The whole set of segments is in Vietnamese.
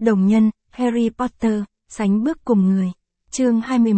Đồng nhân, Harry Potter, sánh bước cùng người. Chương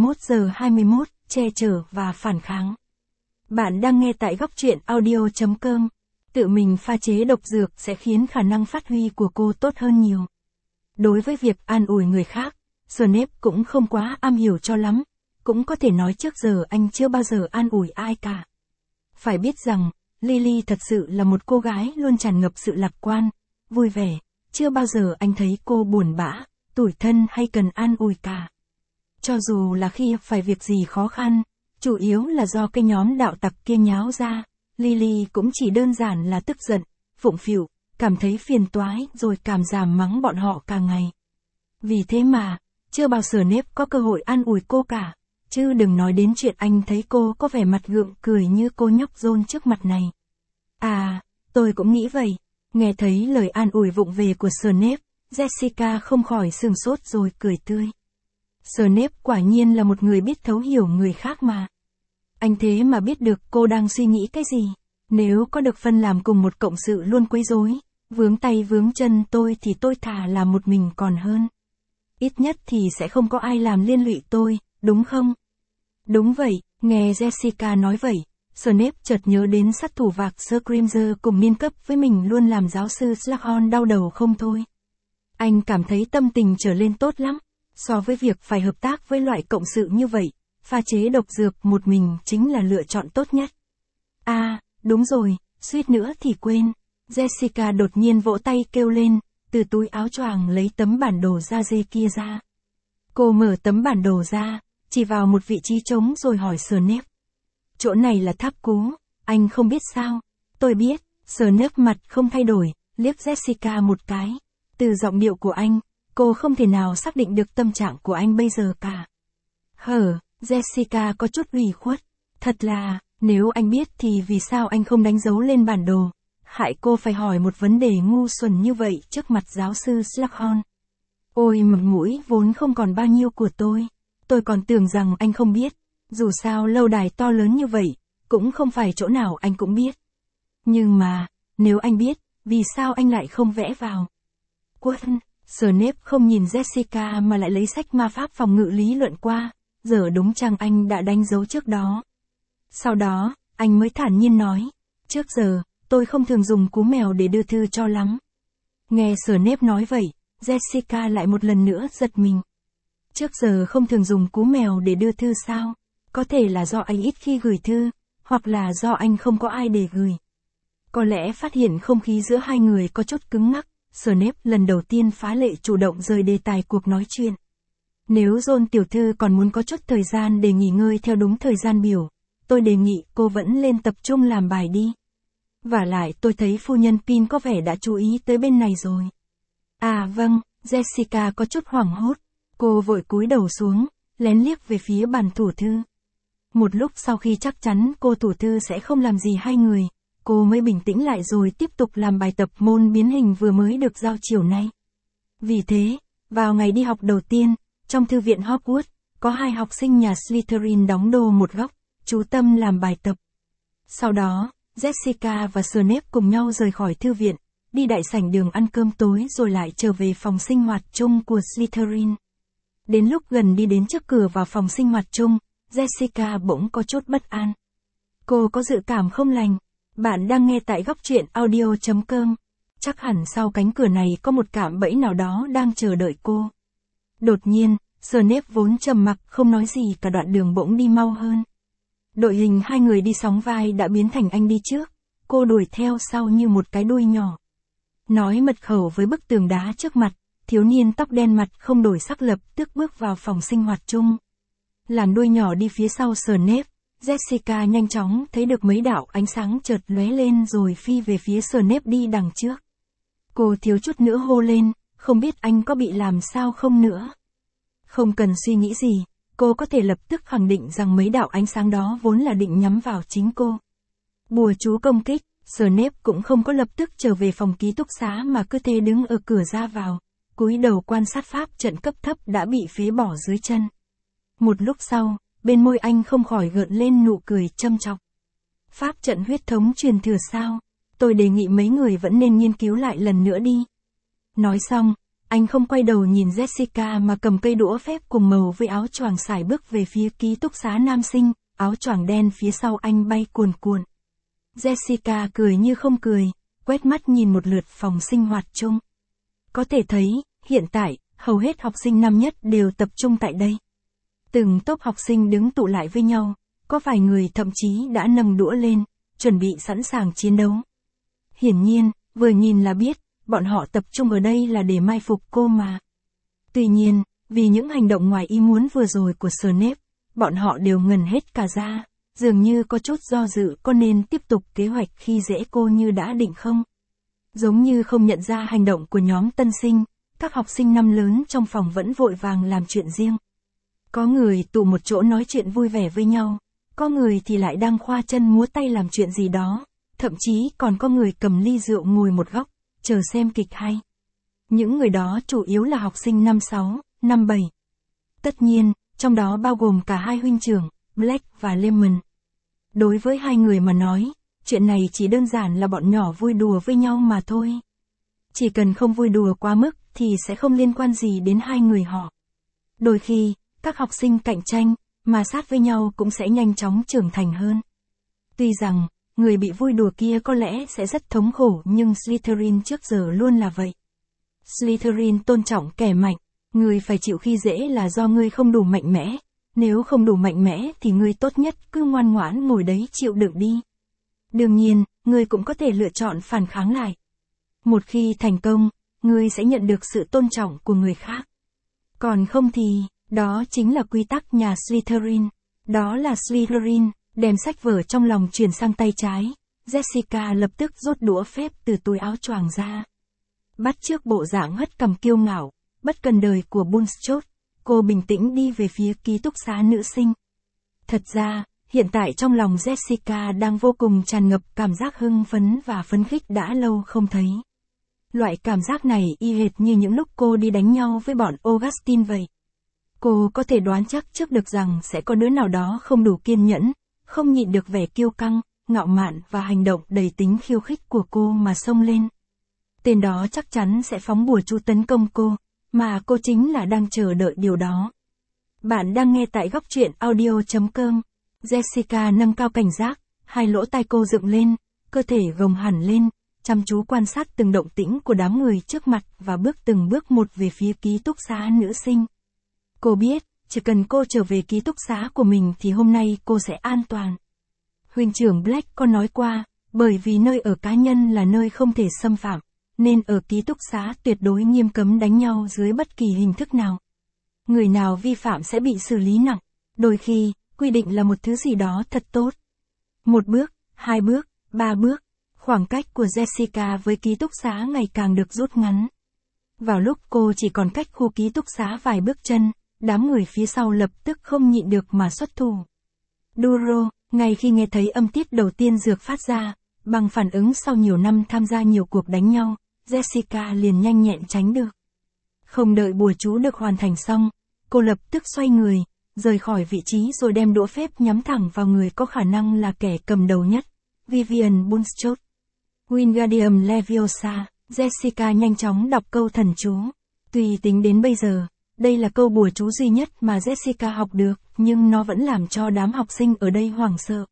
21:21, che chở và phản kháng. Bạn đang nghe tại góc truyện audio.com. Tự mình pha chế độc dược sẽ khiến khả năng phát huy của cô tốt hơn nhiều. Đối với việc an ủi người khác, Snape cũng không quá am hiểu cho lắm. Cũng có thể nói trước giờ anh chưa bao giờ an ủi ai cả. Phải biết rằng, Lily thật sự là một cô gái luôn tràn ngập sự lạc quan, vui vẻ. Chưa bao giờ anh thấy cô buồn bã, tủi thân hay cần an ủi cả. Cho dù là khi phải việc gì khó khăn, chủ yếu là do cái nhóm đạo tặc kia nháo ra, Lily cũng chỉ đơn giản là tức giận, phụng phịu, cảm thấy phiền toái rồi cảm giảm mắng bọn họ cả ngày. Vì thế mà, chưa bao giờ Snape có cơ hội an ủi cô cả, chứ đừng nói đến chuyện anh thấy cô có vẻ mặt gượng cười như cô nhóc Ron trước mặt này. À, tôi cũng nghĩ vậy. Nghe thấy lời an ủi vụng về của Snape, Jessica không khỏi sửng sốt rồi cười tươi. Snape quả nhiên là một người biết thấu hiểu người khác mà. Anh thế mà biết được cô đang suy nghĩ cái gì. Nếu có được phân làm cùng một cộng sự luôn quấy rối, vướng tay vướng chân tôi thì tôi thà làm một mình còn hơn. Ít nhất thì sẽ không có ai làm liên lụy tôi, đúng không? Đúng vậy, nghe Jessica nói vậy, Snape chợt nhớ đến sát thủ vạc Scrimger cùng niên cấp với mình luôn làm giáo sư Slughorn đau đầu không thôi. Anh cảm thấy tâm tình trở lên tốt lắm. So với việc phải hợp tác với loại cộng sự như vậy, pha chế độc dược một mình chính là lựa chọn tốt nhất. À, đúng rồi, suýt nữa thì quên. Jessica đột nhiên vỗ tay kêu lên, từ túi áo choàng lấy tấm bản đồ da dê kia ra. Cô mở tấm bản đồ ra, chỉ vào một vị trí trống rồi hỏi Snape. Chỗ này là tháp cú, anh không biết sao? Tôi biết. Snape mặt không thay đổi, liếc Jessica một cái. Từ giọng điệu của anh, cô không thể nào xác định được tâm trạng của anh bây giờ cả. Jessica có chút ủy khuất. Thật là, nếu anh biết thì vì sao anh không đánh dấu lên bản đồ? Hại cô phải hỏi một vấn đề ngu xuẩn như vậy trước mặt giáo sư Slughorn. Ôi mặt mũi vốn không còn bao nhiêu của tôi. Tôi còn tưởng rằng anh không biết. Dù sao lâu đài to lớn như vậy, cũng không phải chỗ nào anh cũng biết. Nhưng mà, nếu anh biết, vì sao anh lại không vẽ vào? Quân, Snape không nhìn Jessica mà lại lấy sách ma pháp phòng ngự lý luận qua, giờ đúng chăng anh đã đánh dấu trước đó. Sau đó, anh mới thản nhiên nói, trước giờ, tôi không thường dùng cú mèo để đưa thư cho lắm. Nghe Snape nói vậy, Jessica lại một lần nữa giật mình. Trước giờ không thường dùng cú mèo để đưa thư sao? Có thể là do anh ít khi gửi thư, hoặc là do anh không có ai để gửi. Có lẽ phát hiện không khí giữa hai người có chút cứng ngắc, Snape lần đầu tiên phá lệ chủ động rời đề tài cuộc nói chuyện. Nếu Ron tiểu thư còn muốn có chút thời gian để nghỉ ngơi theo đúng thời gian biểu, tôi đề nghị cô vẫn lên tập trung làm bài đi. Vả lại tôi thấy phu nhân Pin có vẻ đã chú ý tới bên này rồi. À vâng, Jessica có chút hoảng hốt. Cô vội cúi đầu xuống, lén liếc về phía bàn thủ thư. Một lúc sau khi chắc chắn cô thủ thư sẽ không làm gì hai người, cô mới bình tĩnh lại rồi tiếp tục làm bài tập môn biến hình vừa mới được giao chiều nay. Vì thế, vào ngày đi học đầu tiên, trong thư viện Hogwarts, có hai học sinh nhà Slytherin đóng đô một góc, chú tâm làm bài tập. Sau đó, Jessica và Snape cùng nhau rời khỏi thư viện, đi đại sảnh đường ăn cơm tối rồi lại trở về phòng sinh hoạt chung của Slytherin. Đến lúc gần đi đến trước cửa vào phòng sinh hoạt chung, Jessica bỗng có chút bất an. Cô có dự cảm không lành. Bạn đang nghe tại góc truyện audio.com. Chắc hẳn sau cánh cửa này có một cạm bẫy nào đó đang chờ đợi cô. Đột nhiên, Snape vốn trầm mặc không nói gì cả đoạn đường bỗng đi mau hơn. Đội hình hai người đi sóng vai đã biến thành anh đi trước, cô đuổi theo sau như một cái đuôi nhỏ. Nói mật khẩu với bức tường đá trước mặt, thiếu niên tóc đen mặt không đổi sắc lập tức bước vào phòng sinh hoạt chung. Làn đuôi nhỏ đi phía sau Snape, Jessica nhanh chóng thấy được mấy đạo ánh sáng chợt lóe lên rồi phi về phía Snape đi đằng trước. Cô thiếu chút nữa hô lên, không biết anh có bị làm sao không nữa. Không cần suy nghĩ gì, cô có thể lập tức khẳng định rằng mấy đạo ánh sáng đó vốn là định nhắm vào chính cô. Bùa chú công kích, Snape cũng không có lập tức trở về phòng ký túc xá mà cứ thế đứng ở cửa ra vào, cúi đầu quan sát pháp trận cấp thấp đã bị phế bỏ dưới chân. Một lúc sau, bên môi anh không khỏi gợn lên nụ cười châm chọc. Pháp trận huyết thống truyền thừa sao? Tôi đề nghị mấy người vẫn nên nghiên cứu lại lần nữa đi. Nói xong, Anh không quay đầu nhìn Jessica mà cầm cây đũa phép cùng màu với áo choàng sải bước về phía ký túc xá nam sinh, áo choàng đen phía sau anh bay cuồn cuộn. Jessica cười như không cười, quét mắt nhìn một lượt phòng sinh hoạt chung. Có thể thấy, hiện tại, hầu hết học sinh năm nhất đều tập trung tại đây. Từng tốp học sinh đứng tụ lại với nhau, có vài người thậm chí đã nâng đũa lên, chuẩn bị sẵn sàng chiến đấu. Hiển nhiên, vừa nhìn là biết, bọn họ tập trung ở đây là để mai phục cô mà. Tuy nhiên, vì những hành động ngoài ý muốn vừa rồi của Snape, bọn họ đều ngần hết cả ra, dường như có chút do dự có nên tiếp tục kế hoạch khi dễ cô như đã định không. Giống như không nhận ra hành động của nhóm tân sinh, các học sinh năm lớn trong phòng vẫn vội vàng làm chuyện riêng. Có người tụ một chỗ nói chuyện vui vẻ với nhau, có người thì lại đang khoa chân múa tay làm chuyện gì đó, thậm chí còn có người cầm ly rượu ngồi một góc, chờ xem kịch hay. Những người đó chủ yếu là học sinh năm 6, năm 7. Tất nhiên, trong đó bao gồm cả hai huynh trưởng, Black và Lemon. Đối với hai người mà nói, chuyện này chỉ đơn giản là bọn nhỏ vui đùa với nhau mà thôi. Chỉ cần không vui đùa quá mức thì sẽ không liên quan gì đến hai người họ. Đôi khi, các học sinh cạnh tranh, mà sát với nhau cũng sẽ nhanh chóng trưởng thành hơn. Tuy rằng, người bị vui đùa kia có lẽ sẽ rất thống khổ nhưng Slytherin trước giờ luôn là vậy. Slytherin tôn trọng kẻ mạnh, người phải chịu khi dễ là do ngươi không đủ mạnh mẽ, nếu không đủ mạnh mẽ thì ngươi tốt nhất cứ ngoan ngoãn ngồi đấy chịu đựng đi. Đương nhiên, ngươi cũng có thể lựa chọn phản kháng lại. Một khi thành công, ngươi sẽ nhận được sự tôn trọng của người khác. Còn không thì, đó chính là quy tắc nhà Slytherin. Đó là Slytherin, đem sách vở trong lòng chuyển sang tay trái. Jessica lập tức rút đũa phép từ túi áo choàng ra. Bắt chước bộ dạng hất cằm kiêu ngạo, bất cần đời của Bulstrode, cô bình tĩnh đi về phía ký túc xá nữ sinh. Thật ra, hiện tại trong lòng Jessica đang vô cùng tràn ngập cảm giác hưng phấn và phấn khích đã lâu không thấy. Loại cảm giác này y hệt như những lúc cô đi đánh nhau với bọn Augustine vậy. Cô có thể đoán chắc trước được rằng sẽ có đứa nào đó không đủ kiên nhẫn, không nhịn được vẻ kiêu căng, ngạo mạn và hành động đầy tính khiêu khích của cô mà xông lên. Tên đó chắc chắn sẽ phóng bùa chú tấn công cô, mà cô chính là đang chờ đợi điều đó. Bạn đang nghe tại góc truyện audio.com. Jessica nâng cao cảnh giác, hai lỗ tai cô dựng lên, cơ thể gồng hẳn lên, chăm chú quan sát từng động tĩnh của đám người trước mặt và bước từng bước một về phía ký túc xá nữ sinh. Cô biết, chỉ cần cô trở về ký túc xá của mình thì hôm nay cô sẽ an toàn. Huynh trưởng Black có nói qua, bởi vì nơi ở cá nhân là nơi không thể xâm phạm, nên ở ký túc xá tuyệt đối nghiêm cấm đánh nhau dưới bất kỳ hình thức nào. Người nào vi phạm sẽ bị xử lý nặng, đôi khi, quy định là một thứ gì đó thật tốt. Một bước, hai bước, ba bước, khoảng cách của Jessica với ký túc xá ngày càng được rút ngắn. Vào lúc cô chỉ còn cách khu ký túc xá vài bước chân, đám người phía sau lập tức không nhịn được mà xuất thủ. Duro, ngay khi nghe thấy âm tiết đầu tiên dược phát ra, bằng phản ứng sau nhiều năm tham gia nhiều cuộc đánh nhau, Jessica liền nhanh nhẹn tránh được. Không đợi bùa chú được hoàn thành xong, cô lập tức xoay người, rời khỏi vị trí rồi đem đũa phép nhắm thẳng vào người có khả năng là kẻ cầm đầu nhất, Vivian Bulstrode. Wingardium Leviosa, Jessica nhanh chóng đọc câu thần chú. Tuy tính đến bây giờ, đây là câu bùa chú duy nhất mà Jessica học được, nhưng nó vẫn làm cho đám học sinh ở đây hoảng sợ.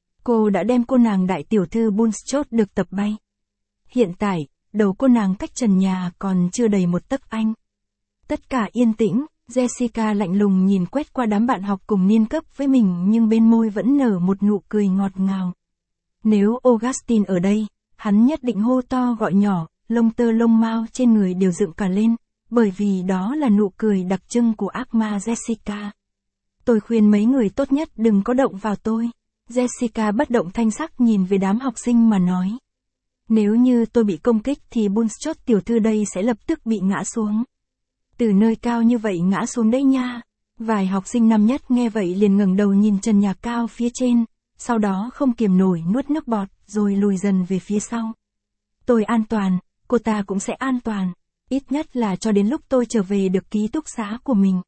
Cô đã đem cô nàng đại tiểu thư Bulstrode được tập bay. Hiện tại, đầu cô nàng cách trần nhà còn chưa đầy một tấc anh. Tất cả yên tĩnh, Jessica lạnh lùng nhìn quét qua đám bạn học cùng niên cấp với mình nhưng bên môi vẫn nở một nụ cười ngọt ngào. Nếu Augustine ở đây, hắn nhất định hô to gọi nhỏ, lông tơ lông mao trên người đều dựng cả lên, bởi vì đó là nụ cười đặc trưng của ác ma Jessica. Tôi khuyên mấy người tốt nhất đừng có động vào tôi. Jessica bất động thanh sắc nhìn về đám học sinh mà nói. Nếu như tôi bị công kích thì Bulstrode tiểu thư đây sẽ lập tức bị ngã xuống. Từ nơi cao như vậy ngã xuống đấy nha. Vài học sinh năm nhất nghe vậy liền ngẩng đầu nhìn trần nhà cao phía trên, sau đó không kiềm nổi nuốt nước bọt, rồi lùi dần về phía sau. Tôi an toàn, cô ta cũng sẽ an toàn, ít nhất là cho đến lúc tôi trở về được ký túc xá của mình.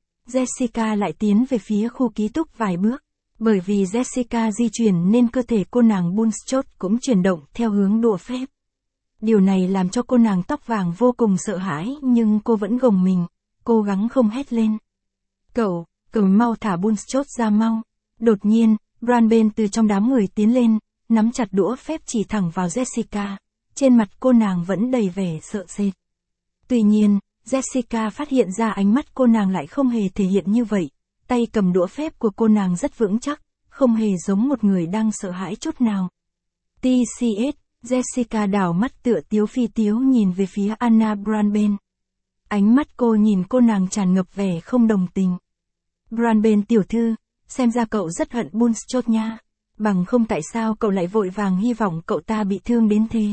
Jessica lại tiến về phía khu ký túc vài bước, bởi vì Jessica di chuyển nên cơ thể cô nàng Bulstrode cũng chuyển động theo hướng đũa phép. Điều này làm cho cô nàng tóc vàng vô cùng sợ hãi nhưng cô vẫn gồng mình, cố gắng không hét lên. Cậu mau thả Bulstrode ra mau. Đột nhiên, Branben từ trong đám người tiến lên, nắm chặt đũa phép chỉ thẳng vào Jessica. Trên mặt cô nàng vẫn đầy vẻ sợ sệt. Tuy nhiên, Jessica phát hiện ra ánh mắt cô nàng lại không hề thể hiện như vậy. Tay cầm đũa phép của cô nàng rất vững chắc, không hề giống một người đang sợ hãi chút nào. TCS, Jessica đảo mắt tựa tiếu phi tiếu nhìn về phía Anna Branben. Ánh mắt cô nhìn cô nàng tràn ngập vẻ không đồng tình. Branben tiểu thư, xem ra cậu rất hận Bulstrode nha. Bằng không tại sao cậu lại vội vàng hy vọng cậu ta bị thương đến thế.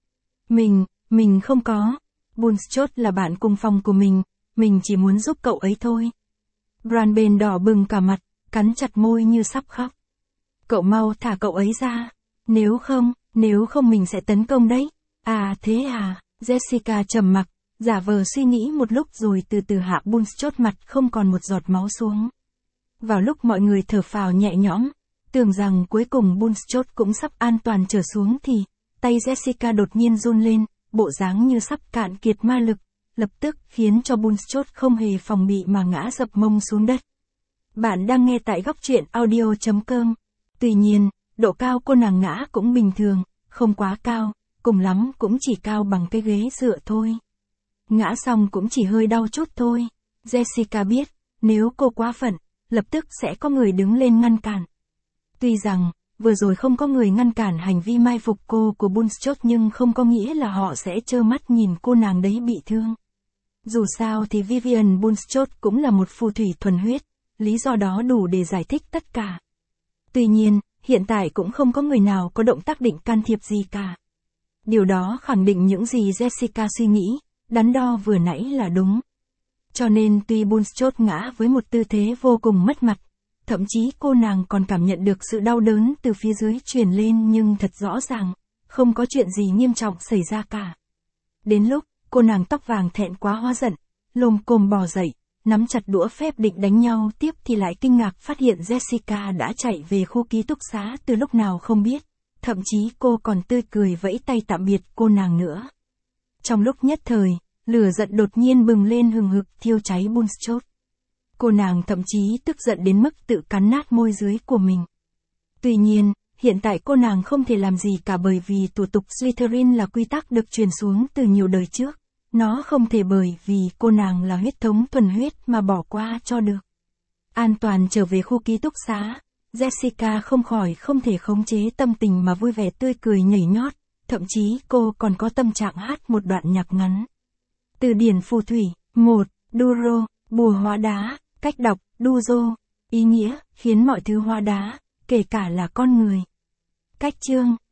Mình không có. Bulstrode là bạn cùng phòng của mình chỉ muốn giúp cậu ấy thôi. Branben đỏ bừng cả mặt, cắn chặt môi như sắp khóc. Cậu mau thả cậu ấy ra. Nếu không mình sẽ tấn công đấy. À thế à, Jessica trầm mặc, giả vờ suy nghĩ một lúc rồi từ từ hạ Bulstrode mặt không còn một giọt máu xuống. Vào lúc mọi người thở phào nhẹ nhõm, tưởng rằng cuối cùng Bulstrode cũng sắp an toàn trở xuống thì, tay Jessica đột nhiên run lên, bộ dáng như sắp cạn kiệt ma lực, lập tức khiến cho Bulstrode không hề phòng bị mà ngã dập mông xuống đất. Bạn đang nghe tại góc truyện audio.com. Tuy nhiên, độ cao cô nàng ngã cũng bình thường, không quá cao, cùng lắm cũng chỉ cao bằng cái ghế dựa thôi. Ngã xong cũng chỉ hơi đau chút thôi. Jessica biết, nếu cô quá phận, lập tức sẽ có người đứng lên ngăn cản. Tuy rằng, vừa rồi không có người ngăn cản hành vi mai phục cô của Bulstrode nhưng không có nghĩa là họ sẽ trơ mắt nhìn cô nàng đấy bị thương. Dù sao thì Vivian Bulstrode cũng là một phù thủy thuần huyết, lý do đó đủ để giải thích tất cả. Tuy nhiên, hiện tại cũng không có người nào có động tác định can thiệp gì cả. Điều đó khẳng định những gì Jessica suy nghĩ, đắn đo vừa nãy là đúng. Cho nên tuy Bulstrode ngã với một tư thế vô cùng mất mặt, thậm chí cô nàng còn cảm nhận được sự đau đớn từ phía dưới truyền lên nhưng thật rõ ràng, không có chuyện gì nghiêm trọng xảy ra cả. Đến lúc, cô nàng tóc vàng thẹn quá hóa giận, lồm cồm bò dậy, nắm chặt đũa phép định đánh nhau tiếp thì lại kinh ngạc phát hiện Jessica đã chạy về khu ký túc xá từ lúc nào không biết, thậm chí cô còn tươi cười vẫy tay tạm biệt cô nàng nữa. Trong lúc nhất thời, lửa giận đột nhiên bừng lên hừng hực thiêu cháy Bulstrode. Cô nàng thậm chí tức giận đến mức tự cắn nát môi dưới của mình. Tuy nhiên, hiện tại cô nàng không thể làm gì cả bởi vì thủ tục Slytherin là quy tắc được truyền xuống từ nhiều đời trước. Nó không thể bởi vì cô nàng là huyết thống thuần huyết mà bỏ qua cho được. An toàn trở về khu ký túc xá, Jessica không thể khống chế tâm tình mà vui vẻ tươi cười nhảy nhót, thậm chí cô còn có tâm trạng hát một đoạn nhạc ngắn. Từ điển phù thủy, 1. Duro, bùa hóa đá, cách đọc, Duzo, ý nghĩa, khiến mọi thứ hóa đá, kể cả là con người. Cách chương,